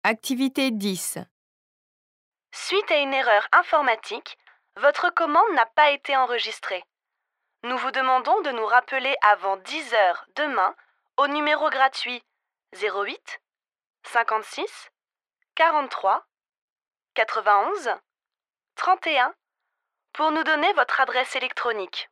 Activité 10. Suite à une erreur informatique, votre commande n'a pas été enregistrée. Nous vous demandons de nous rappeler avant 10 heures demain au numéro gratuit 08 56 43 91 31 pour nous donner votre adresse électronique.